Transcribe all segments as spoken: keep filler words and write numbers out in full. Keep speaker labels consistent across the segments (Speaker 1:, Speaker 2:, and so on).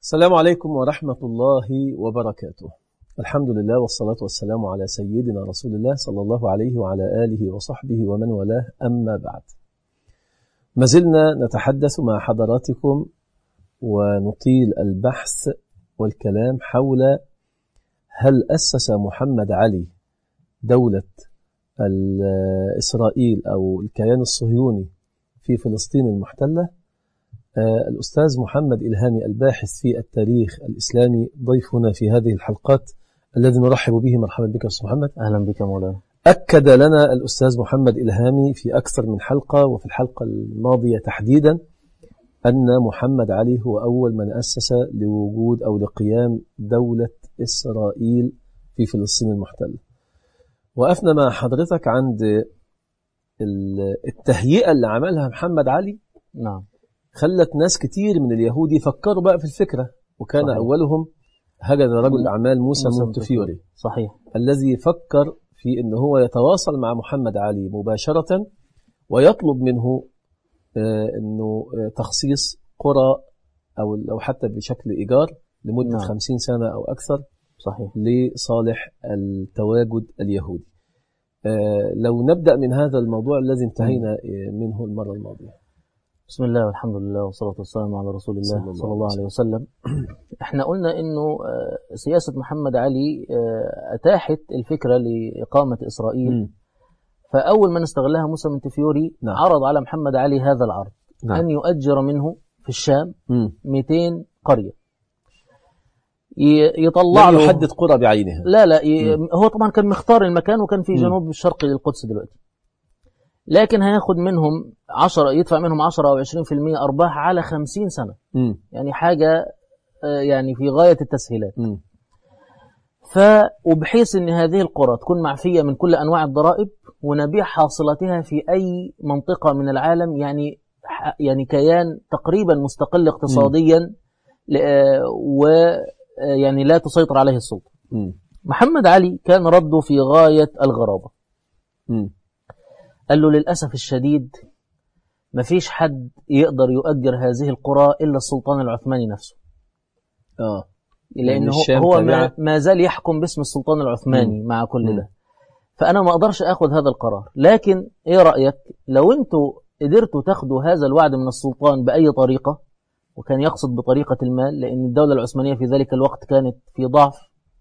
Speaker 1: السلام عليكم ورحمة الله وبركاته. الحمد لله والصلاة والسلام على سيدنا رسول الله صلى الله عليه وعلى آله وصحبه ومن والاه، أما بعد. ما زلنا نتحدث مع حضراتكم ونطيل البحث والكلام حول هل أسس محمد علي دولة إسرائيل أو الكيان الصهيوني في فلسطين المحتلة؟ آه الأستاذ محمد إلهامي الباحث في التاريخ الإسلامي ضيفنا في هذه الحلقات الذي نرحب به. مرحبا بك أستاذ محمد.
Speaker 2: أهلا بك مولانا.
Speaker 1: أكد لنا الأستاذ محمد إلهامي في أكثر من حلقة، وفي الحلقة الماضية تحديدا، أن محمد علي هو أول من أسس لوجود أو لقيام دولة إسرائيل في فلسطين المحتلة. وقفنا مع حضرتك عند التهيئة اللي عملها محمد علي.
Speaker 2: نعم.
Speaker 1: خلت ناس كتير من اليهود يفكروا بقى في الفكرة، وكان صحيح. أولهم هجد رجل الأعمال موسى مونتفيوري،
Speaker 2: صحيح،
Speaker 1: الذي فكر في أنه هو يتواصل مع محمد علي مباشرة ويطلب منه أنه تخصيص قرى أو أو حتى بشكل إيجار لمدة نعم. خمسين سنة أو أكثر،
Speaker 2: صحيح،
Speaker 1: لصالح التواجد اليهودي. لو نبدأ من هذا الموضوع الذي انتهينا منه المرة الماضية.
Speaker 2: بسم الله والحمد لله والصلاة والسلام على رسول الله صلى الله عليه وسلم. احنا قلنا انه سياسة محمد علي اتاحت الفكرة لإقامة إسرائيل. م. فأول من استغلها موسى مونتفيوري نعم. عرض على محمد علي هذا العرض، نعم. أن يؤجر منه في الشام م. مئتين قرية، يطلع له،
Speaker 1: يحدد قرى بعينها.
Speaker 2: لا لا ي... هو طبعا كان مختار المكان، وكان في جنوب الشرقي للقدس دلوقتي، لكن هياخد منهم عشرة، يدفع منهم عشرة أو عشرين في المية أرباح على خمسين سنة. م. يعني حاجة يعني في غاية التسهيلات. م. ف وبحيث أن هذه القرى تكون معفية من كل أنواع الضرائب، ونبيع حاصلاتها في أي منطقة من العالم، يعني يعني كيان تقريبا مستقل اقتصاديا، ويعني لا تسيطر عليه السلطة. م. محمد علي كان رده في غاية الغرابة. م. قال له للأسف الشديد مفيش حد يقدر يؤجر هذه القرى إلا السلطان العثماني نفسه.
Speaker 1: آه.
Speaker 2: لأنه هو ما, ما زال يحكم باسم السلطان العثماني م. مع كل م. ده. فأنا ما أقدرش أخذ هذا القرار، لكن إيه رأيك لو أنتوا قدرتوا تاخدوا هذا الوعد من السلطان بأي طريقة، وكان يقصد بطريقة المال لأن الدولة العثمانية في ذلك الوقت كانت في ضعف،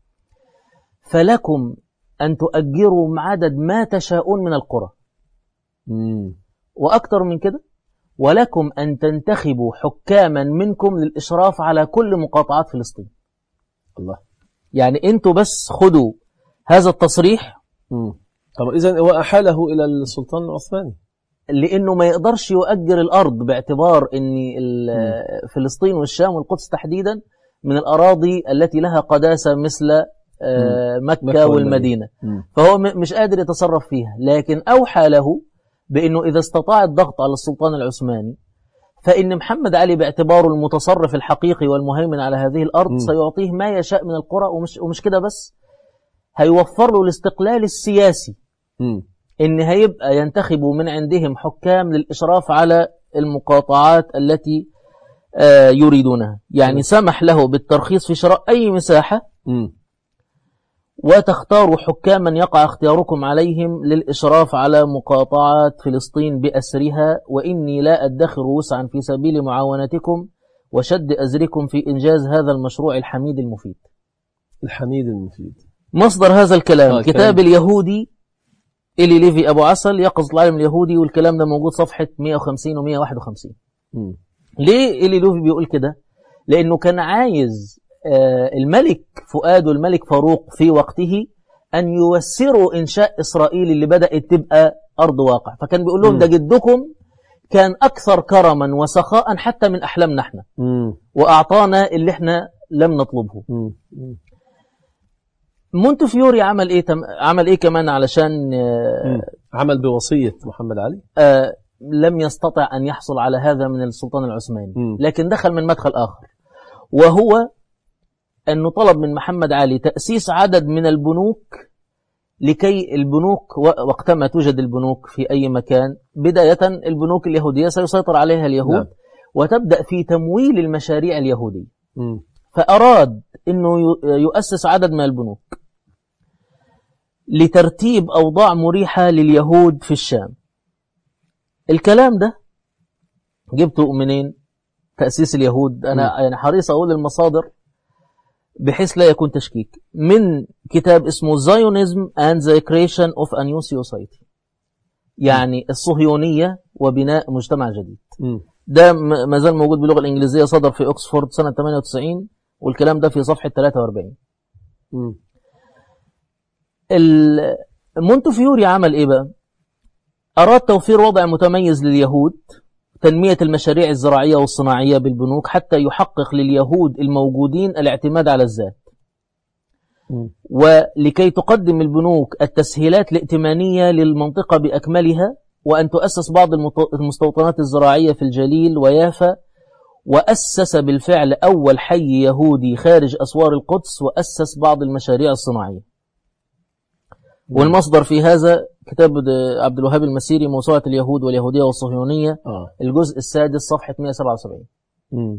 Speaker 2: فلكم أن تؤجروا عدد ما تشاءون من القرى.
Speaker 1: مم.
Speaker 2: وأكثر من كده، ولكم أن تنتخبوا حكاما منكم للإشراف على كل مقاطعات فلسطين.
Speaker 1: الله.
Speaker 2: يعني أنتوا بس خدوا هذا التصريح.
Speaker 1: مم. طب إذن هو أحاله إلى السلطان العثماني،
Speaker 2: لأنه ما يقدرش يؤجر الأرض، باعتبار أن فلسطين والشام والقدس تحديدا من الأراضي التي لها قداسة مثل مكة, مكة والمدينة. مم. فهو مش قادر يتصرف فيها، لكن أوحى له بأنه إذا استطاع الضغط على السلطان العثماني، فإن محمد علي باعتباره المتصرف الحقيقي والمهيمن على هذه الأرض م. سيعطيه ما يشاء من القرى، ومش, ومش كده بس، هيوفر له الاستقلال السياسي. م. إن هيبقى ينتخبوا من عندهم حكام للإشراف على المقاطعات التي آه يريدونها. يعني م. سمح له بالترخيص في شراء أي مساحة، م. وتختاروا حكاما يقع اختياركم عليهم للإشراف على مقاطعات فلسطين بأسرها، وإني لا أدخر وسعا في سبيل معاونتكم وشد أزركم في إنجاز هذا المشروع الحميد المفيد.
Speaker 1: الحميد المفيد
Speaker 2: مصدر هذا الكلام كتاب اليهودي إلي ليفي أبو عسل، يقظة العالم اليهودي، والكلام ده موجود صفحة مئة وخمسين و مئة وواحد وخمسين. م. ليه إلي ليفي بيقول كده؟ لأنه كان عايز الملك فؤاد والملك فاروق في وقته أن يوسروا إنشاء إسرائيل اللي بدأت تبقى أرض واقع، فكان بيقول لهم ده جدكم كان أكثر كرما وسخاء حتى من أحلامنا احنا، وأعطانا اللي احنا لم نطلبه. مونتفيوري عمل إيه تم... عمل إيه كمان علشان
Speaker 1: عمل بوصية محمد علي؟
Speaker 2: آه لم يستطع أن يحصل على هذا من السلطان العثماني، لكن دخل من مدخل آخر، وهو أنه طلب من محمد علي تأسيس عدد من البنوك، لكي البنوك وقتما توجد البنوك في أي مكان، بداية البنوك اليهودية سيسيطر عليها اليهود. نعم. وتبدأ في تمويل المشاريع اليهودية. م. فأراد أنه يؤسس عدد من البنوك لترتيب أوضاع مريحة لليهود في الشام. الكلام ده جبته منين؟ تأسيس اليهود. أنا يعني حريص أقول المصادر بحيث لا يكون تشكيك. من كتاب اسمه Zionism and the Creation of a New Society، يعني الصهيونية وبناء مجتمع جديد. م. ده ما زال موجود باللغة الإنجليزية، صدر في أكسفورد سنة ثمانية وتسعين، والكلام ده في صفحة ثلاثة وأربعين. مونتفيوري عمل إيه بقى؟ أراد توفير وضع متميز لليهود، تنمية المشاريع الزراعية والصناعية بالبنوك حتى يحقق لليهود الموجودين الاعتماد على الذات، م. ولكي تقدم البنوك التسهيلات الائتمانية للمنطقة بأكملها، وأن تؤسس بعض المستوطنات الزراعية في الجليل ويافا، وأسس بالفعل أول حي يهودي خارج أسوار القدس، وأسس بعض المشاريع الصناعية. م. والمصدر في هذا كتاب عبد الوهاب المسيري، موسوعة اليهود واليهودية والصهيونية، آه. الجزء السادس صفحة مئة وسبعة وسبعين. م.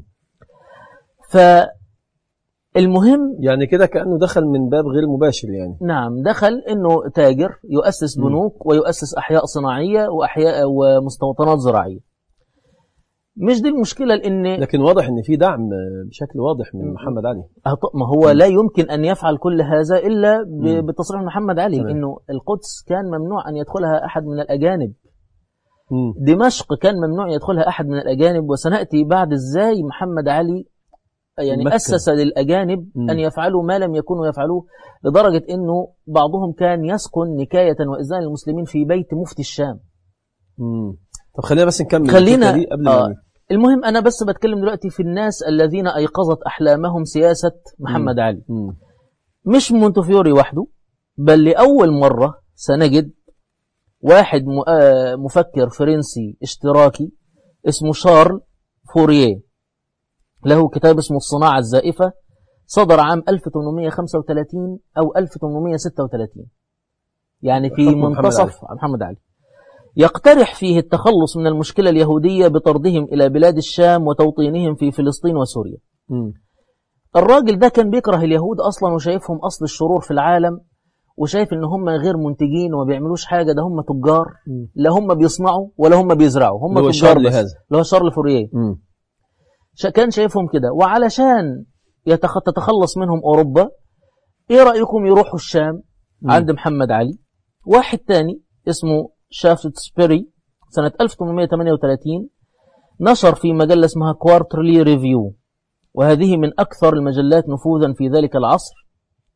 Speaker 2: فالمهم
Speaker 1: يعني كده كأنه دخل من باب غير مباشر يعني.
Speaker 2: نعم، دخل إنه تاجر يؤسس بنوك م. ويؤسس أحياء صناعية وأحياء ومستوطنات زراعية. مش دي المشكلة، لأن
Speaker 1: لكن واضح إن في دعم بشكل واضح من محمد علي.
Speaker 2: ما هو م. لا يمكن أن يفعل كل هذا إلا بتصريح محمد علي، م. إنه القدس كان ممنوع أن يدخلها أحد من الأجانب. م. دمشق كان ممنوع يدخلها أحد من الأجانب، وسنأتي بعد إزاي محمد علي يعني مكة. أسس للأجانب م. أن يفعلوا ما لم يكونوا يفعلوه، لدرجة إنه بعضهم كان يسكن نكاية وإذان المسلمين في بيت مفتي الشام.
Speaker 1: م. طب خلينا بس نكمل
Speaker 2: خلينا
Speaker 1: قبل
Speaker 2: آه.
Speaker 1: ما
Speaker 2: المهم أنا بس بتكلم دلوقتي في الناس الذين أيقظت أحلامهم سياسة محمد م. علي. م. مش مونتفيوري وحده، بل لأول مرة سنجد واحد مفكر فرنسي اشتراكي اسمه شارل فوريه، له كتاب اسمه الصناعة الزائفة، صدر عام ألف وثمانمئة وخمسة وثلاثين أو ألف وثمانمئة وستة وثلاثين، يعني في منتصف محمد علي. يقترح فيه التخلص من المشكلة اليهودية بطردهم إلى بلاد الشام وتوطينهم في فلسطين وسوريا. م. الراجل ده كان بيكره اليهود أصلا، وشايفهم أصل الشرور في العالم، وشايف إن هم غير منتجين وما بيعملوش حاجة، ده هم تجار، م. لا هم بيصنعوا ولا هم بيزرعوا، هم تجار بس. اللي هو شارل فوريه م. كان شايفهم كده، وعلشان تتخلص منهم أوروبا، إيه رأيكم يروحوا الشام م. عند محمد علي. واحد تاني اسمه شافتسبيري سنة ألف وثمانمئة وثمانية وثلاثين نشر في مجلة اسمها كوارترلي ريفيو، وهذه من أكثر المجلات نفوذا في ذلك العصر،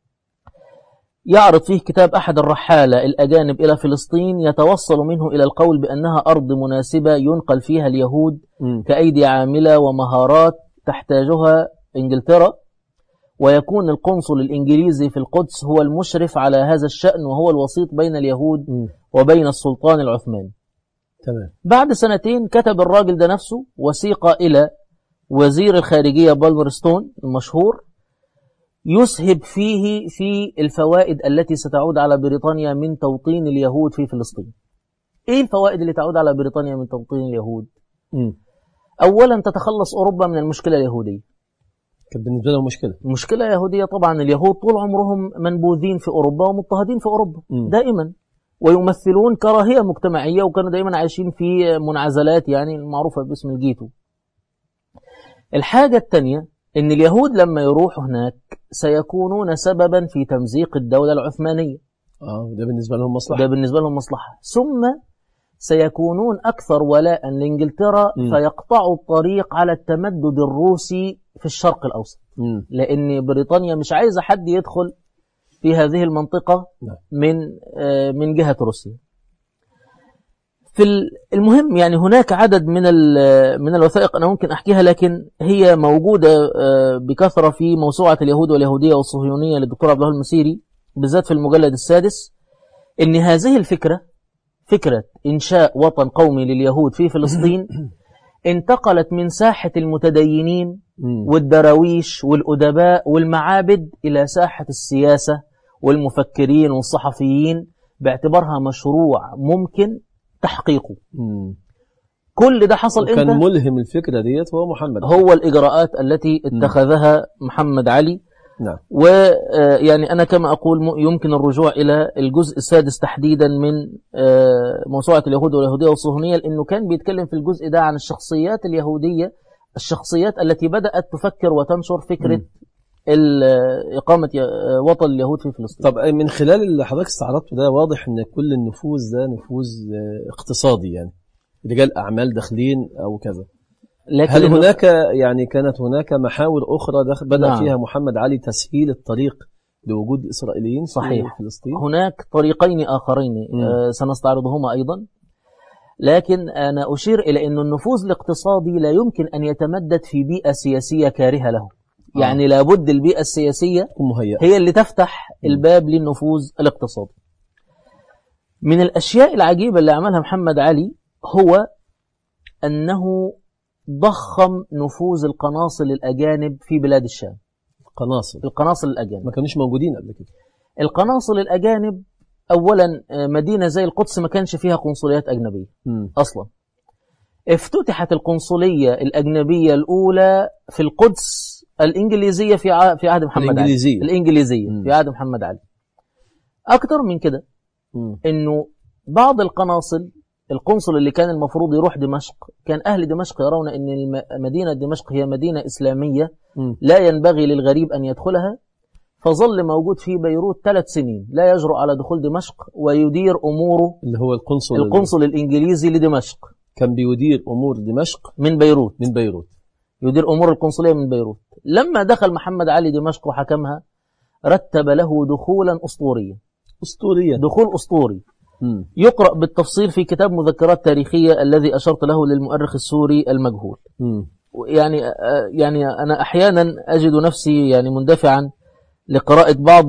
Speaker 2: يعرض فيه كتاب أحد الرحالة الأجانب إلى فلسطين، يتوصل منه إلى القول بأنها أرض مناسبة ينقل فيها اليهود م. كأيدي عاملة ومهارات تحتاجها إنجلترا، ويكون القنصل الإنجليزي في القدس هو المشرف على هذا الشأن، وهو الوسيط بين اليهود م. وبين السلطان العثماني.
Speaker 1: تمام.
Speaker 2: بعد سنتين كتب الراجل ده نفسه وثيقة إلى وزير الخارجية بالمرستون المشهور، يسهب فيه في الفوائد التي ستعود على بريطانيا من توطين اليهود في فلسطين. إيه الفوائد اللي تعود على بريطانيا من توطين اليهود؟ م. أولا تتخلص أوروبا من المشكلة اليهودية.
Speaker 1: كانت بالنسبة لهم مشكلة
Speaker 2: مشكلة يهودية طبعا. اليهود طول عمرهم منبوذين في أوروبا ومضطهدين في أوروبا م. دائما، ويمثلون كراهية مجتمعية، وكانوا دائما عايشين في منعزلات يعني المعروفة باسم الجيتو. الحاجة الثانية إن اليهود لما يروحوا هناك سيكونون سببا في تمزيق الدولة العثمانية.
Speaker 1: آه ده بالنسبة لهم مصلحة.
Speaker 2: ده بالنسبة لهم مصلحة. ثم سيكونون أكثر ولاء لإنجلترا، م. فيقطعوا الطريق على التمدد الروسي في الشرق الأوسط، م. لأن بريطانيا مش عايزة حد يدخل في هذه المنطقة م. من من جهة روسيا. في المهم يعني هناك عدد من من الوثائق أنا ممكن أحكيها، لكن هي موجودة بكثرة في موسوعة اليهود واليهودية والصهيونية للدكتور عبد الوهاب المسيري، بالذات في المجلد السادس، إن هذه الفكرة، فكرة إنشاء وطن قومي لليهود في فلسطين، انتقلت من ساحة المتدينين والدراويش والأدباء والمعابد إلى ساحة السياسة والمفكرين والصحفيين، باعتبارها مشروع ممكن تحقيقه. كل ده حصل امتى؟
Speaker 1: كان ملهم الفكرة ديت هو محمد علي.
Speaker 2: هو الإجراءات التي اتخذها محمد علي.
Speaker 1: نعم.
Speaker 2: ويعني أنا كما أقول يمكن الرجوع إلى الجزء السادس تحديدا من موسوعة اليهود واليهودية والصهيونية، لأنه كان بيتكلم في الجزء ده عن الشخصيات اليهودية، الشخصيات التي بدأت تفكر وتنشر فكرة م. إقامة وطن اليهود في فلسطين.
Speaker 1: طب من خلال اللي حضرتك استعرضته ده واضح أن كل النفوذ ده نفوذ اقتصادي، يعني رجال أعمال داخلين أو كذا. لكن هل هناك يعني كانت هناك محاور أخرى دخل بدأ نعم. فيها محمد علي تسهيل الطريق لوجود إسرائيليين
Speaker 2: صحيح.
Speaker 1: في فلسطين؟
Speaker 2: هناك طريقين آخرين آه سنستعرضهما أيضا، لكن أنا أشير إلى أن النفوذ الاقتصادي لا يمكن أن يتمدد في بيئة سياسية كارهة له. آه. يعني لابد البيئة السياسية هي اللي تفتح الباب للنفوذ الاقتصادي. من الأشياء العجيبة اللي عملها محمد علي هو أنه ضخم نفوذ القناصل الأجانب في بلاد الشام.
Speaker 1: القناصل
Speaker 2: القناصل الأجانب
Speaker 1: ما كانوش موجودين قبل كده.
Speaker 2: القناصل الأجانب أولا مدينة زي القدس ما كانش فيها قنصليات أجنبية م. أصلا. افتتحت القنصلية الأجنبية الأولى في القدس الإنجليزية في في عهد محمد
Speaker 1: الإنجليزية.
Speaker 2: علي الإنجليزية م. في عهد محمد علي. أكتر من كده م. إنه بعض القناصل، القنصل اللي كان المفروض يروح دمشق، كان أهل دمشق يرون أن مدينة دمشق هي مدينة إسلامية م. لا ينبغي للغريب أن يدخلها، فظل موجود في بيروت ثلاث سنين لا يجرؤ على دخول دمشق ويدير أموره.
Speaker 1: اللي هو القنصل
Speaker 2: القنصل الإنجليزي لدمشق
Speaker 1: كان بيدير أمور دمشق
Speaker 2: من بيروت
Speaker 1: من بيروت
Speaker 2: يدير أمور القنصلية من بيروت. لما دخل محمد علي دمشق وحكمها رتب له دخولا أسطوريا
Speaker 1: أسطوريا
Speaker 2: دخول أسطوري
Speaker 1: م.
Speaker 2: يقرأ بالتفصيل في كتاب مذكرات تاريخية الذي أشرت له للمؤرخ السوري المجهول.
Speaker 1: م.
Speaker 2: يعني يعني أنا أحيانا أجد نفسي يعني مندفعا لقراءة بعض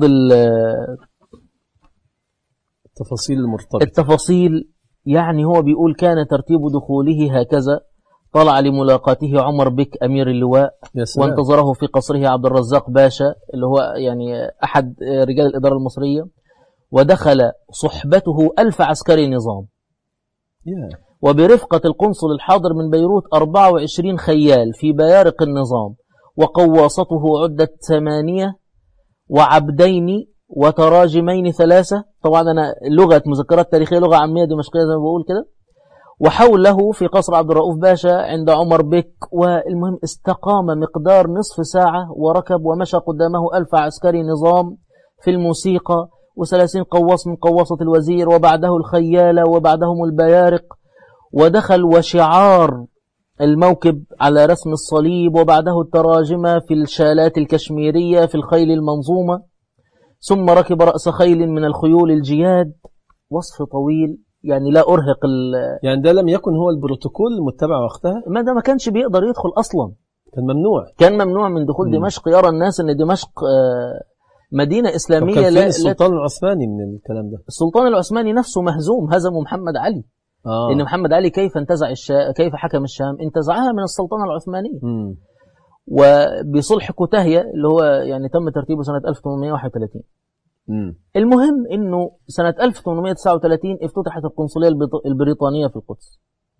Speaker 1: التفاصيل المرتبطة
Speaker 2: التفاصيل. يعني هو بيقول كان ترتيب دخوله هكذا: طلع لملاقاته عمر بك أمير اللواء، وانتظره في قصره عبد الرزاق باشا اللي هو يعني أحد رجال الإدارة المصرية، ودخل صحبته ألف عسكري نظام
Speaker 1: yeah.
Speaker 2: وبرفقة القنصل الحاضر من بيروت أربعة وعشرين خيال في بيارق النظام، وقواصته عدة ثمانية وعبدين وتراجمين ثلاثة. طبعا أنا لغة مذكرات تاريخية لغة عامية دمشقية زي ما بقول كده. وحوله في قصر عبد الرؤوف باشا عند عمر بك. والمهم استقام مقدار نصف ساعة وركب ومشى قدامه ألف عسكري نظام في الموسيقى، وثلاثين قواص من قواصة الوزير، وبعده الخيالة، وبعدهم البيارق، ودخل وشعار الموكب على رسم الصليب، وبعده التراجمة في الشالات الكشميرية في الخيل المنظومة، ثم ركب رأس خيل من الخيول الجياد. وصف طويل يعني لا أرهق.
Speaker 1: يعني ده لم يكن هو البروتوكول المتبع وقتها؟
Speaker 2: ما ده ما كانش بيقدر يدخل أصلا،
Speaker 1: كان ممنوع
Speaker 2: كان ممنوع من دخول م. دمشق. يرى الناس أن دمشق مدينة إسلامية.
Speaker 1: كان فين السلطان العثماني من الكلام ده؟
Speaker 2: السلطان العثماني نفسه مهزوم، هزم محمد علي.
Speaker 1: آه.
Speaker 2: لأن محمد علي كيف انتزع الشام، كيف حكم الشام؟ انتزعها من السلطنة العثمانية.
Speaker 1: م.
Speaker 2: وبصلح كوتاهية اللي هو يعني تم ترتيبه سنة ألف وثمانمائة وواحد وثلاثين.
Speaker 1: م.
Speaker 2: المهم إنه سنة ألف وثمانمائة وتسعة وثلاثين افتتحت القنصلية البريطانية في القدس.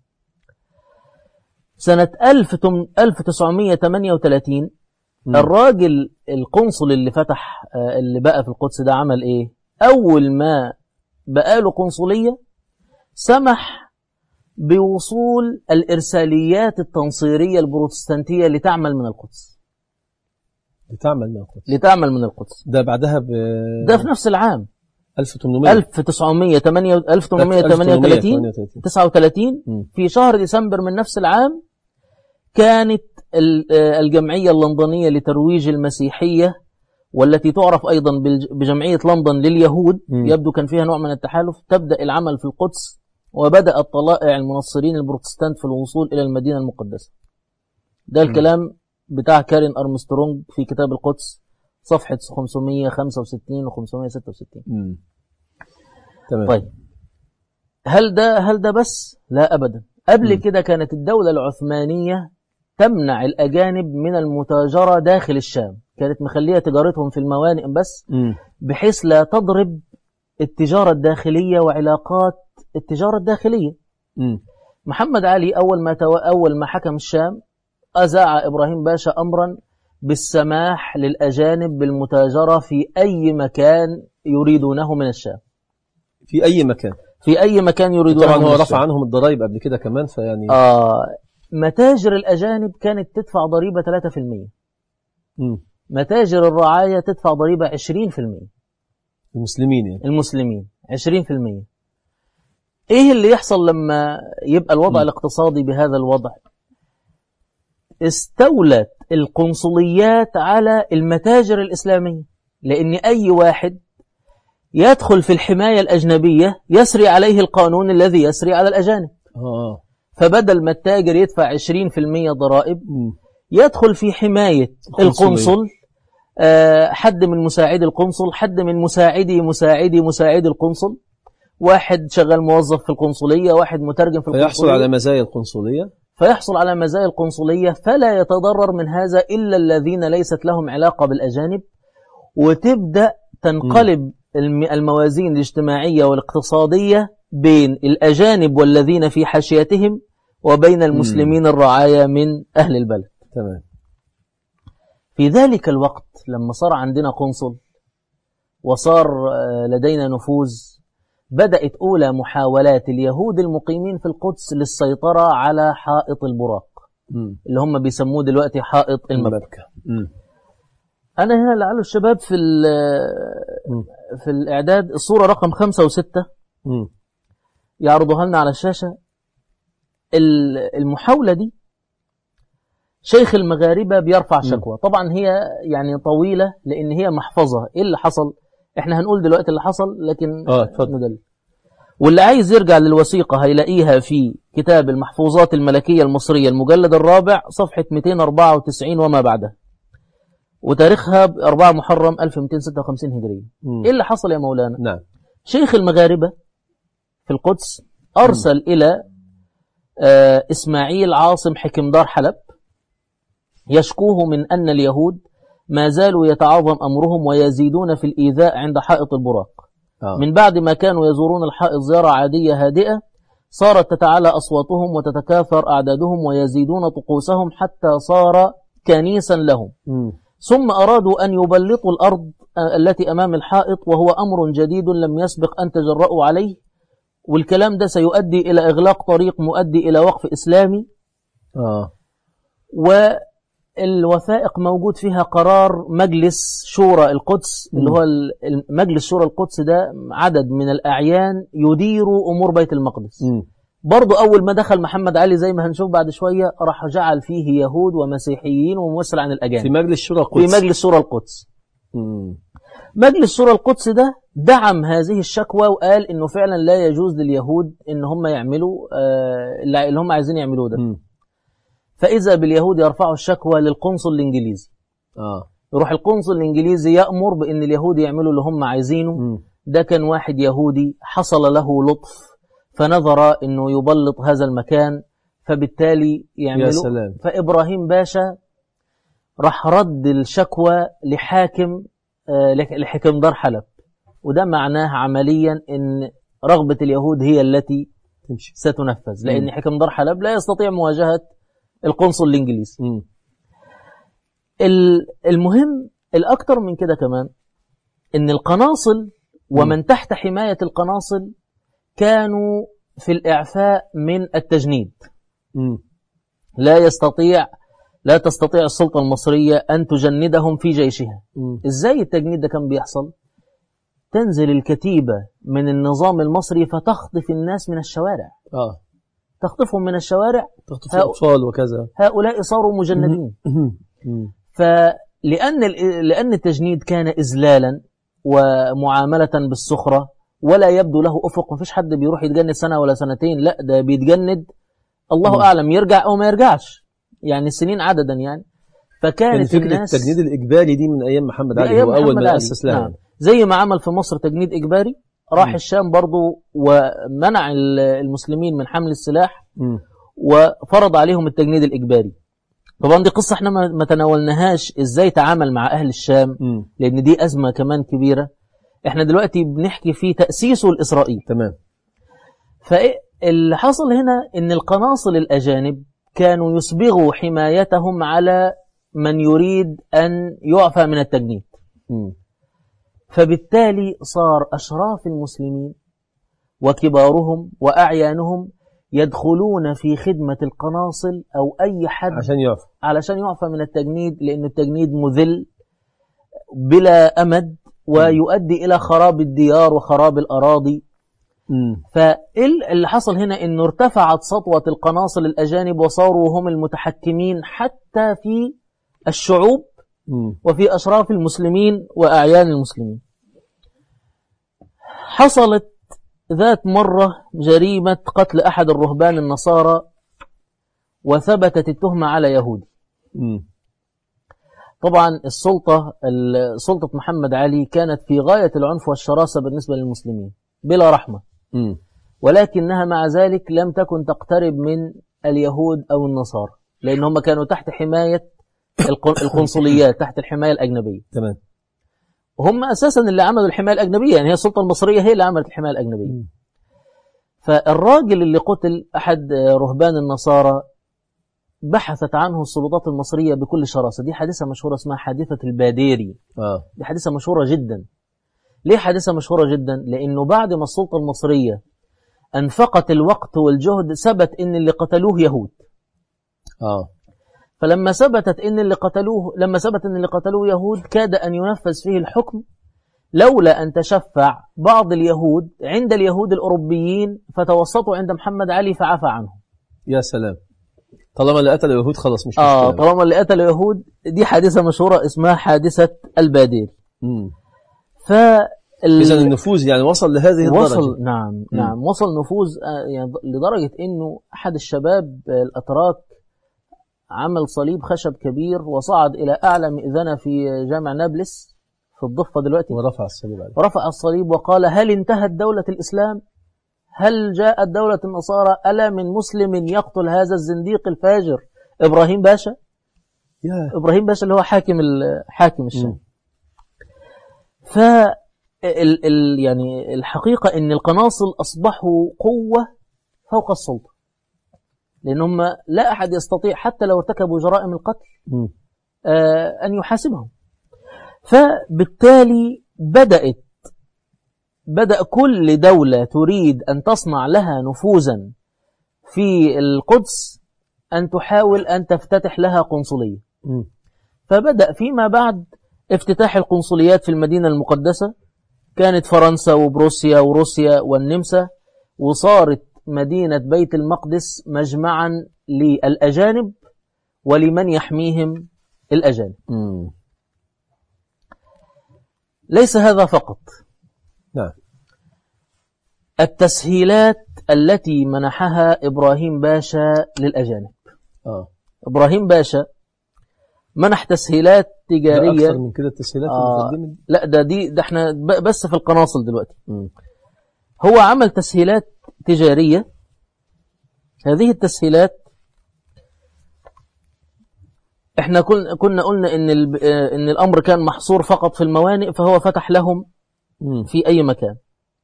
Speaker 2: سنة ألف وتسعمائة وثمانية وثلاثين م. الراجل القنصل اللي فتح اللي بقى في القدس ده عمل إيه؟ أول ما بقى له قنصلية سمح بوصول الإرساليات التنصيرية البروتستانتية لتعمل من القدس.
Speaker 1: لتعمل من القدس
Speaker 2: لتعمل من القدس
Speaker 1: ده بعدها ب...
Speaker 2: ده في نفس العام
Speaker 1: ألف وثمانمائة
Speaker 2: ألف وتسعمائة وثمانية وثلاثين تسعة وثلاثين
Speaker 1: م.
Speaker 2: في شهر ديسمبر من نفس العام كانت الجمعية اللندنية لترويج المسيحية، والتي تعرف أيضا بجمعية لندن لليهود، م. يبدو كان فيها نوع من التحالف، تبدأ العمل في القدس. وبدأت طلائع المنصرين البروتستانت في الوصول إلى المدينة المقدسة. ده الكلام بتاع كارين أرمسترونج في كتاب القدس صفحة خمسمائة وخمسة وستين و خمسمائة وستة وستين.
Speaker 1: تمام.
Speaker 2: طيب هل ده هل ده بس؟ لا أبدا. قبل كده كانت الدولة العثمانية تمنع الأجانب من المتاجرة داخل الشام، كانت مخلية تجارتهم في الموانئ بس،
Speaker 1: م.
Speaker 2: بحيث لا تضرب التجارة الداخلية وعلاقات التجارة الداخلية.
Speaker 1: م.
Speaker 2: محمد علي أول ما تو... أول ما حكم الشام أذاع إبراهيم باشا أمرا بالسماح للأجانب بالمتاجرة في أي مكان يريدونه من الشام.
Speaker 1: في أي مكان
Speaker 2: في أي مكان يريدونه
Speaker 1: طبعا
Speaker 2: من
Speaker 1: هو
Speaker 2: الشام.
Speaker 1: رفع عنهم الضرائب قبل كده كمان فيعني
Speaker 2: آه متاجر الأجانب كانت تدفع ضريبة ثلاثة في المية.
Speaker 1: م.
Speaker 2: متاجر الرعاية تدفع ضريبة عشرين في المية.
Speaker 1: المسلمين يعني.
Speaker 2: المسلمين عشرين في المية. إيه اللي يحصل لما يبقى الوضع م. الاقتصادي بهذا الوضع؟ استولت القنصليات على المتاجر الإسلامية، لأن أي واحد يدخل في الحماية الأجنبية يسري عليه القانون الذي يسري على الأجانب.
Speaker 1: آه.
Speaker 2: فبدل ما التاجر يدفع عشرين في المية ضرائب
Speaker 1: م.
Speaker 2: يدخل في حماية القنصل، آه حد من مساعدي القنصل، حد من مساعدي مساعدي مساعدي القنصل، واحد شغال موظف في القنصلية، واحد مترجم في القنصلية،
Speaker 1: فيحصل على مزايا القنصلية
Speaker 2: فيحصل على مزايا القنصلية، فلا يتضرر من هذا إلا الذين ليست لهم علاقة بالأجانب. وتبدأ تنقلب م. الموازين الاجتماعية والاقتصادية بين الأجانب والذين في حاشيتهم وبين المسلمين الرعايا من أهل البلد.
Speaker 1: تمام.
Speaker 2: في ذلك الوقت لما صار عندنا قنصل وصار لدينا نفوذ، بدأت أولى محاولات اليهود المقيمين في القدس للسيطرة على حائط البراق م. اللي هم بيسموه دلوقتي حائط المبكى. أنا هنا لعل الشباب في في الإعداد الصورة رقم خمسة وستة م. يعرضوها لنا على الشاشة. المحاولة دي شيخ المغاربة بيرفع شكوى. طبعا هي يعني طويلة لأن هي محفظة. إيه اللي حصل؟ إحنا هنقول دلوقتي اللي حصل لكن
Speaker 1: آه
Speaker 2: ندل. واللي عايز يرجع للوثيقة هيلاقيها في كتاب المحفوظات الملكية المصرية المجلد الرابع صفحة مئتين وأربعة وتسعين وما بعدها، وتاريخها أربعة محرم ألف ومئتين وستة وخمسين هجرية. إيه اللي حصل يا مولانا؟
Speaker 1: نعم.
Speaker 2: شيخ المغاربة في القدس أرسل م. إلى آه إسماعيل عاصم حكم دار حلب يشكوه من أن اليهود ما زالوا يتعاظم أمرهم ويزيدون في الإيذاء عند حائط البراق. آه. من بعد ما كانوا يزورون الحائط زيارة عادية هادئة صارت تتعالى أصواتهم وتتكاثر أعدادهم ويزيدون طقوسهم حتى صار كنيسا لهم. م. ثم أرادوا أن يبلطوا الأرض التي أمام الحائط، وهو أمر جديد لم يسبق أن تجرؤوا عليه، والكلام ده سيؤدي إلى إغلاق طريق مؤدي إلى وقف إسلامي.
Speaker 1: آه.
Speaker 2: والوثائق موجود فيها قرار مجلس شورى القدس م. اللي هو مجلس شورى القدس ده عدد من الأعيان يديروا أمور بيت المقدس. م. برضو أول ما دخل محمد علي زي ما هنشوف بعد شوية راح جعل فيه يهود ومسيحيين وممثل عن الأجانب
Speaker 1: في مجلس شورى القدس.
Speaker 2: في مجلس شورى القدس. م. مجلس شورى القدس ده دعم هذه الشكوى وقال إنه فعلا لا يجوز لليهود إن هم يعملوا آه اللي هم عايزين يعملوه ده. م. فإذا باليهود يرفعوا الشكوى للقنصل الإنجليزي. آه. يروح القنصل الإنجليزي يأمر بأن اليهود يعملوا اللي هم عايزينه. م. ده كان واحد يهودي حصل له لطف فنظر أنه يبلط هذا المكان، فبالتالي يعملوا.
Speaker 1: يا سلام.
Speaker 2: فإبراهيم باشا راح رد الشكوى لحاكم آه لحكم دار حلب، وده معناه عمليا أن رغبة اليهود هي التي تمشي ستنفذ، لأن م. حكم دار حلب لا يستطيع مواجهة القنصل الإنجليزي. م. المهم الأكثر من كده كمان أن القناصل ومن م. تحت حماية القناصل كانوا في الإعفاء من التجنيد. م. لا يستطيع لا تستطيع السلطة المصرية أن تجندهم في جيشها. م. إزاي التجنيد ده كان بيحصل؟ تنزل الكتيبة من النظام المصري فتخطف الناس من الشوارع. آه. تخطفهم من الشوارع،
Speaker 1: تخطف الأطفال وكذا.
Speaker 2: هؤلاء صاروا مجندين. فلأن لأن التجنيد كان إذلالا ومعاملة بالسخرة ولا يبدو له أفق، مفيش حد بيروح يتجند سنة ولا سنتين، لا ده بيتجند الله م. أعلم يرجع أو ما يرجعش، يعني السنين عددا يعني. فكانت
Speaker 1: يعني
Speaker 2: الناس
Speaker 1: التجنيد الإجباري دي من أيام محمد علي، هو أول ما أسس لها.
Speaker 2: نعم. زي ما عمل في مصر تجنيد إجباري، راح م. الشام برضو ومنع المسلمين من حمل السلاح م. وفرض عليهم التجنيد الإجباري. طبعا دي قصة احنا ما تناولناهاش ازاي تعامل مع أهل الشام م. لأن دي أزمة كمان كبيرة. احنا دلوقتي بنحكي في تأسيسه الإسرائيلي.
Speaker 1: تمام.
Speaker 2: اللي حصل هنا إن القناصل الأجانب كانوا يسبغوا حمايتهم على من يريد أن يعفى من التجنيد.
Speaker 1: م.
Speaker 2: فبالتالي صار أشراف المسلمين وكبارهم وأعيانهم يدخلون في خدمة القناصل أو أي حد
Speaker 1: عشان يعفى
Speaker 2: علشان يعفى من التجنيد، لأن التجنيد مذل بلا أمد ويؤدي إلى خراب الديار وخراب الأراضي. فاللي حصل هنا إنه ارتفعت سطوة القناصل الأجانب وصاروا هم المتحكمين حتى في الشعوب
Speaker 1: م.
Speaker 2: وفي أشراف المسلمين وأعيان المسلمين. حصلت ذات مرة جريمة قتل أحد الرهبان النصارى وثبتت التهمة على يهودي.
Speaker 1: م.
Speaker 2: طبعا السلطة سلطة محمد علي كانت في غاية العنف والشراسة بالنسبة للمسلمين بلا رحمة،
Speaker 1: م.
Speaker 2: ولكنها مع ذلك لم تكن تقترب من اليهود أو النصارى، لأنهم كانوا تحت حماية القنصليات، تحت الحماية الأجنبية.
Speaker 1: تمام.
Speaker 2: هم أساسا اللي عملوا الحماية الأجنبية، يعني هي السلطة المصرية هي اللي عملت الحماية الأجنبية. م. فالراجل اللي قتل أحد رهبان النصارى بحثت عنه السلطات المصرية بكل شراسة. دي حادثة مشهورة اسمها حادثة الباديري.
Speaker 1: آه.
Speaker 2: دي حادثة مشهورة جدا. ليه حادثة مشهورة جدا؟ لأنه بعد ما السلطة المصرية أنفقت الوقت والجهد ثبت إن اللي قتلوه يهود.
Speaker 1: آه.
Speaker 2: فلما ثبتت إن اللي قتلوه لما ثبت إن اللي قتلوه يهود كاد أن ينفذ فيه الحكم، لولا أن تشفع بعض اليهود عند اليهود الأوروبيين فتوسطوا عند محمد علي فعفى عنهم.
Speaker 1: يا سلام. طالما اللي قتل اليهود خلاص مش
Speaker 2: آه
Speaker 1: مشكلة.
Speaker 2: طالما اللي قتل اليهود. دي حادثة مشهورة اسمها حادثة البادير. فال...
Speaker 1: إذن النفوذ يعني وصل لهذه الدرجة.
Speaker 2: وصل نعم م. نعم وصل نفوذ يعني لدرجة إنه أحد الشباب الأتراك عمل صليب خشب كبير وصعد إلى أعلى مئذنة في جامع نابلس في الضفة دلوقتي
Speaker 1: ورفع الصليب عليه.
Speaker 2: ورفع الصليب وقال: هل انتهت دولة الإسلام؟ هل جاءت دولة النصارى؟ ألا من مسلم يقتل هذا الزنديق الفاجر إبراهيم باشا؟
Speaker 1: يا.
Speaker 2: إبراهيم باشا اللي هو حاكم حاكم الشام. ف ال ال يعني الحقيقة إن القناصل أصبحوا قوة فوق السلطة، لأنهم لا أحد يستطيع حتى لو ارتكبوا جرائم القتل آه أن يحاسبهم. فبالتالي بدأت بدأ كل دولة تريد أن تصنع لها نفوذا في القدس أن تحاول أن تفتتح لها قنصلية.
Speaker 1: م.
Speaker 2: فبدأ فيما بعد افتتاح القنصليات في المدينة المقدسة، كانت فرنسا وبروسيا وروسيا والنمسا، وصارت مدينة بيت المقدس مجمعا للأجانب ولمن يحميهم الأجانب.
Speaker 1: م.
Speaker 2: ليس هذا فقط.
Speaker 1: نعم.
Speaker 2: التسهيلات التي منحها إبراهيم باشا للأجانب.
Speaker 1: آه.
Speaker 2: إبراهيم باشا منح تسهيلات تجارية
Speaker 1: أكثر من كده. التسهيلات
Speaker 2: آه
Speaker 1: اللي
Speaker 2: لا ده دي ده احنا بس في القناصل دلوقتي.
Speaker 1: م.
Speaker 2: هو عمل تسهيلات تجارية. هذه التسهيلات احنا كنا قلنا ان ان الامر كان محصور فقط في الموانئ، فهو فتح لهم
Speaker 1: م.
Speaker 2: في اي مكان.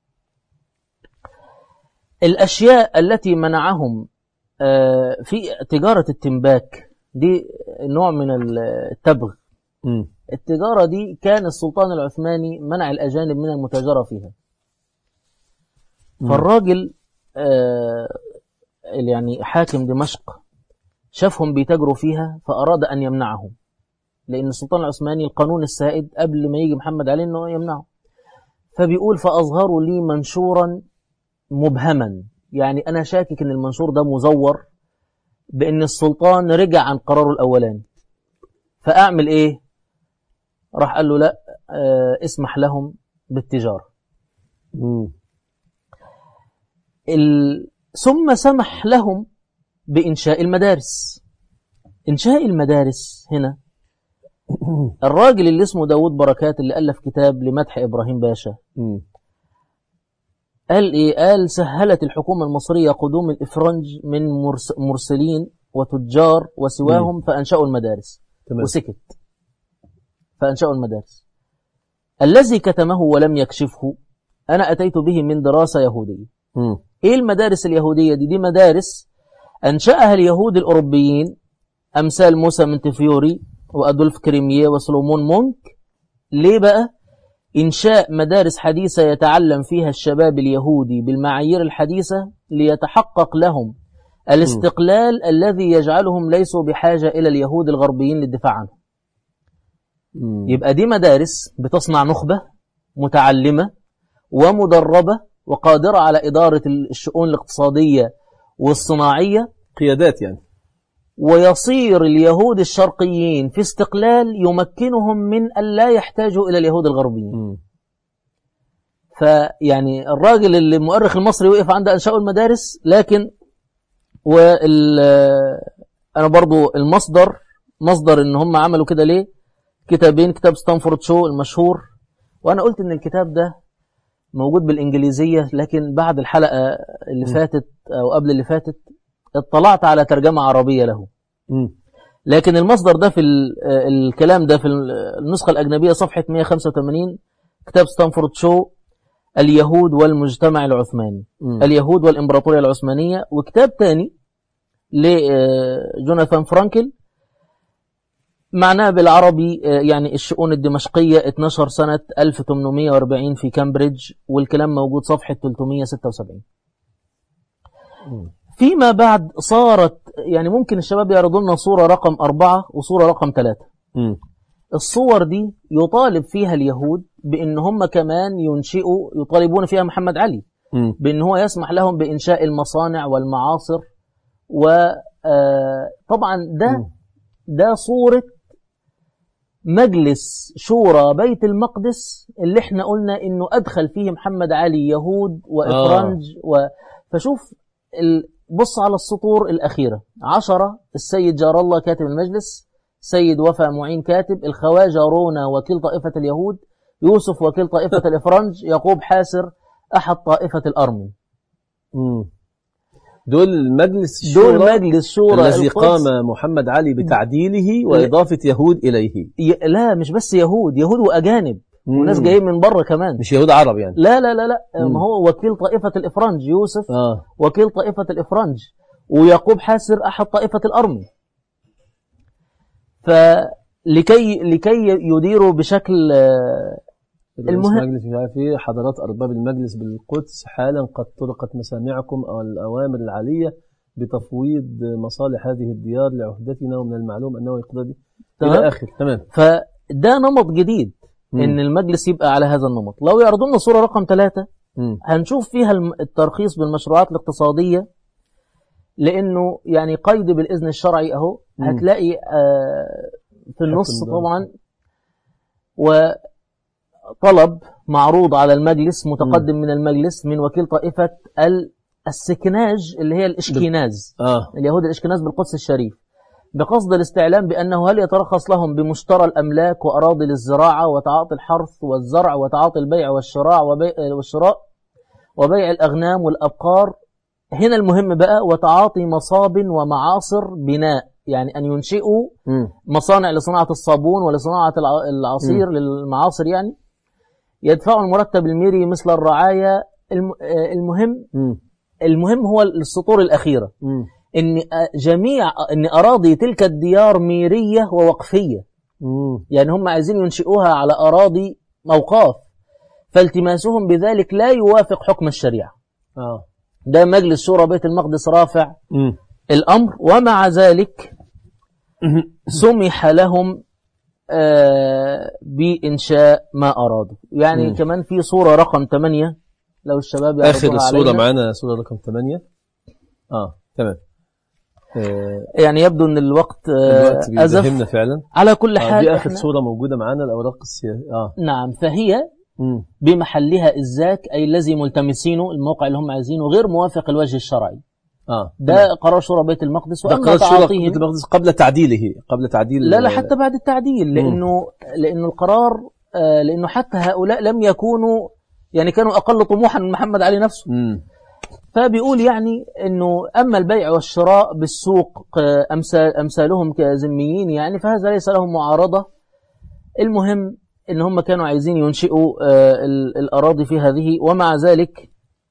Speaker 2: الاشياء التي منعهم في تجارة التنباك، دي نوع من التبغ.
Speaker 1: م.
Speaker 2: التجارة دي كان السلطان العثماني منع الأجانب من المتاجرة فيها. م. فالراجل آه يعني حاكم دمشق شافهم بيتاجروا فيها فأراد أن يمنعهم، لأن السلطان العثماني القانون السائد قبل ما يجي محمد علي أنه يمنعه. فبيقول: فأظهروا لي منشورا مبهما، يعني أنا شاكك أن المنشور ده مزور، بأن السلطان رجع عن قراره الأولاني، فأعمل إيه؟ راح قال له: لا آه اسمح لهم بالتجارة.
Speaker 1: م.
Speaker 2: ال... ثم سمح لهم بإنشاء المدارس. إنشاء المدارس هنا الراجل اللي اسمه داود بركات اللي ألف كتاب لمدح إبراهيم باشا
Speaker 1: م.
Speaker 2: قال إيه؟ قال: سهلت الحكومة المصرية قدوم الإفرنج من مرس... مرسلين وتجار وسواهم م. فأنشأوا المدارس. تمام. وسكت. فأنشأوا المدارس. الذي كتمه ولم يكشفه أنا أتيت به من دراسة يهودية.
Speaker 1: م.
Speaker 2: إيه المدارس اليهودية دي؟ دي مدارس أنشأها اليهود الأوروبيين أمثال موسى منتفيوري وأدولف كريميه وسولومون مونك. ليه بقى؟ إنشاء مدارس حديثة يتعلم فيها الشباب اليهودي بالمعايير الحديثة ليتحقق لهم الاستقلال م. الذي يجعلهم ليسوا بحاجة إلى اليهود الغربيين للدفاع عنه. م. يبقى دي مدارس بتصنع نخبة متعلمة ومدربة وقادرة على إدارة الشؤون الاقتصادية والصناعية،
Speaker 1: قيادات يعني.
Speaker 2: ويصير اليهود الشرقيين في استقلال يمكنهم من أن لا يحتاجوا إلى اليهود الغربيين. م. فيعني الراجل اللي المؤرخ المصري وقف عند أنشاء المدارس، لكن وال أنا برضو المصدر مصدر إن هم عملوا كده ليه كتابين، كتاب ستانفورد شو المشهور، وأنا قلت إن الكتاب ده موجود بالإنجليزية، لكن بعد الحلقة اللي م. فاتت أو قبل اللي فاتت اطلعت على ترجمة عربية له. م. لكن المصدر ده في الكلام ده في النسخة الأجنبية صفحة مئة وخمسة وثمانين، كتاب ستانفورد شو اليهود والمجتمع العثماني، م. اليهود والإمبراطورية العثمانية. وكتاب تاني لجوناثان فرانكل معناه بالعربي يعني الشؤون الدمشقية، اتناشر سنة ألف وثمانمئة وأربعين في كامبريدج، والكلام موجود صفحة ثلاثمئة وستة وسبعين. م. فيما بعد صارت يعني ممكن الشباب يعرضوا لنا صورة رقم أربعة وصورة رقم ثلاثة. م. الصور دي يطالب فيها اليهود بأن هم كمان ينشئوا، يطالبون فيها محمد علي م. بأن هو يسمح لهم بإنشاء المصانع والمعاصر. وطبعا ده م. ده صورة مجلس شورى بيت المقدس اللي احنا قلنا انه ادخل فيه محمد علي يهود وافرنج. آه. و... فشوف ال... بص على السطور الأخيرة، عشرة السيد جار الله كاتب المجلس، سيد وفا معين كاتب، الخواجة رونا وكيل طائفة اليهود، يوسف وكيل طائفة الإفرنج، يعقوب حاسر أحد طائفة الأرمن.
Speaker 1: دول المجلس
Speaker 2: دول مجلس شورى
Speaker 1: الذي قام محمد علي بتعديله وإضافة يهود إليه.
Speaker 2: ي... لا مش بس يهود، يهود وأجانب وناس جايين من بره كمان،
Speaker 1: مش يهود عرب يعني.
Speaker 2: لا لا لا لا ما هو وكيل طائفة الإفرنج يوسف آه. وكيل طائفة الإفرنج، ويعقوب حاسر أحد طائفة الأرمن. فلكي لكي يديروا بشكل المهم
Speaker 1: المجلس في حضرات أرباب المجلس بالقدس حالا قد طرقت مسامعكم أو الأوامر العالية بتفويض مصالح هذه الديار لعهدتنا، ومن المعلوم أنه يقتضي إلى آخر. تمام.
Speaker 2: فده نمط جديد م. إن المجلس يبقى على هذا النمط. لو يعرضوا لنا صورة رقم ثلاثة م. هنشوف فيها الترخيص بالمشروعات الاقتصادية، لأنه يعني قيد بالإذن الشرعي أهو م. هتلاقي آه في النص طبعا وطلب معروض على المجلس متقدم م. من المجلس من وكيل طائفة السكناج اللي هي الإشكيناز آه. اليهود الإشكيناز بالقدس الشريف، بقصد الاستعلام بأنه هل يترخص لهم بمشترى الأملاك وأراضي للزراعة وتعاطي الحرث والزرع وتعاطي البيع والشراء وبيع والشراء وبيع الأغنام والأبقار. هنا المهم بقى وتعاطي مصاب ومعاصر بناء، يعني أن ينشئوا م. مصانع لصناعة الصابون ولصناعة العصير م. للمعاصر، يعني يدفعوا المرتب الميري مثل الرعاية. المهم م. المهم هو السطور الأخيرة م. إن جميع إن أراضي تلك الديار ميرية ووقفية، مم. يعني هم عايزين ينشئوها على أراضي موقاف، فالتماسهم بذلك لا يوافق حكم الشريعة. آه. ده مجلس شورى بيت المقدس رافع مم. الأمر، ومع ذلك سمح لهم آه بإنشاء ما أرادوا. يعني مم. كمان في صورة رقم ثمانية لو الشباب
Speaker 1: آخر الصورة معانا، صورة رقم ثمانية. آه تمام.
Speaker 2: يعني يبدو ان الوقت, الوقت
Speaker 1: أزف فعلا.
Speaker 2: على كل حال
Speaker 1: دي آخر صورة موجودة معانا، الأوراق السياسية. آه.
Speaker 2: نعم، فهي م. بمحلها الذاك، أي الذي ملتمسينه الموقع اللي هم عايزينه غير موافق الوجه الشرعي. آه. ده مم. قرار شورى بيت المقدس،
Speaker 1: وأما قرار شورى بيت المقدس قبل تعديله قبل تعديل
Speaker 2: لا لا حتى بعد التعديل، لأنه لأنه القرار آه لأنه حتى هؤلاء لم يكونوا يعني كانوا أقل طموحا من محمد علي نفسه. م. فبيقول يعني انه اما البيع والشراء بالسوق امثال امثالهم كذميين يعني فهذا ليس لهم معارضة. المهم ان هم كانوا عايزين ينشئوا الاراضي في هذه، ومع ذلك
Speaker 1: نعم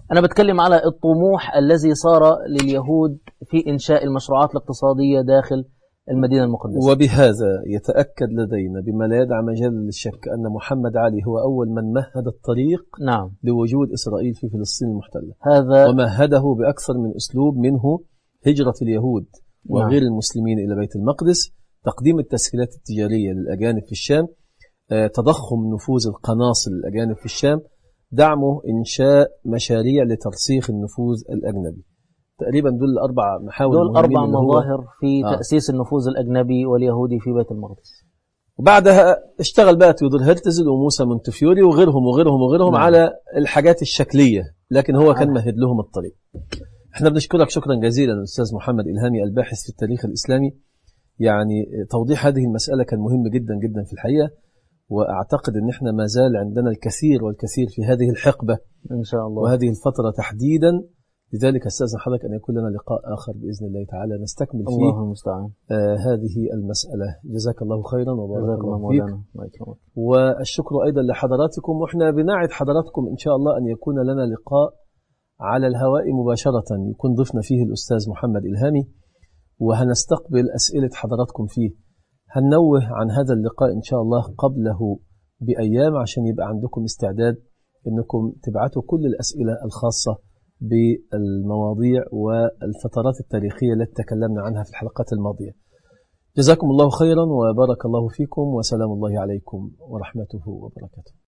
Speaker 2: أنا بتكلم على الطموح الذي صار لليهود في إنشاء المشروعات الاقتصادية داخل المدينة المقدسة.
Speaker 1: وبهذا يتأكد لدينا بما لا يدع مجال للشك أن محمد علي هو أول من مهد الطريق
Speaker 2: نعم.
Speaker 1: لوجود إسرائيل في فلسطين المحتلة،
Speaker 2: هذا
Speaker 1: ومهده بأكثر من أسلوب، منه هجرة اليهود وغير نعم. المسلمين إلى بيت المقدس، تقديم التسهيلات التجارية للأجانب في الشام، تضخم نفوذ القناصل للأجانب في الشام، دعمه إنشاء مشاريع لترسيخ النفوذ الأجنبي. تقريبا دول الأربع محاور،
Speaker 2: دول أربع مظاهر في آه. تأسيس النفوذ الأجنبي واليهودي في بيت المقدس.
Speaker 1: وبعدها اشتغل بقى تيودور هرتزل وموسى مونتفيوري وغيرهم وغيرهم وغيرهم نعم. على الحاجات الشكلية، لكن هو كان مهد لهم الطريق. احنا بنشكرك شكرا جزيلا الأستاذ محمد إلهامي الباحث في التاريخ الإسلامي. يعني توضيح هذه المسألة كان مهم جدا جدا في الحقيقة، وأعتقد أن احنا ما زال عندنا الكثير والكثير في هذه الحقبة
Speaker 2: إن شاء الله،
Speaker 1: وهذه الفترة تحديدا. لذلك أستاذن حضرتك أن يكون لنا لقاء آخر بإذن الله تعالى نستكمل فيه
Speaker 2: الله المستعان
Speaker 1: آه هذه المسألة. جزاك الله خيرا وبارك الله فيك، والشكر أيضا لحضراتكم. وإحنا بنعد حضراتكم إن شاء الله أن يكون لنا لقاء على الهواء مباشرة يكون ضيفنا فيه الأستاذ محمد إلهامي، وهنستقبل أسئلة حضراتكم فيه. هننوه عن هذا اللقاء إن شاء الله قبله بأيام عشان يبقى عندكم استعداد أنكم تبعتوا كل الأسئلة الخاصة بالمواضيع والفترات التاريخية التي تكلمنا عنها في الحلقات الماضية. جزاكم الله خيرا وبارك الله فيكم، وسلام الله عليكم ورحمته وبركاته.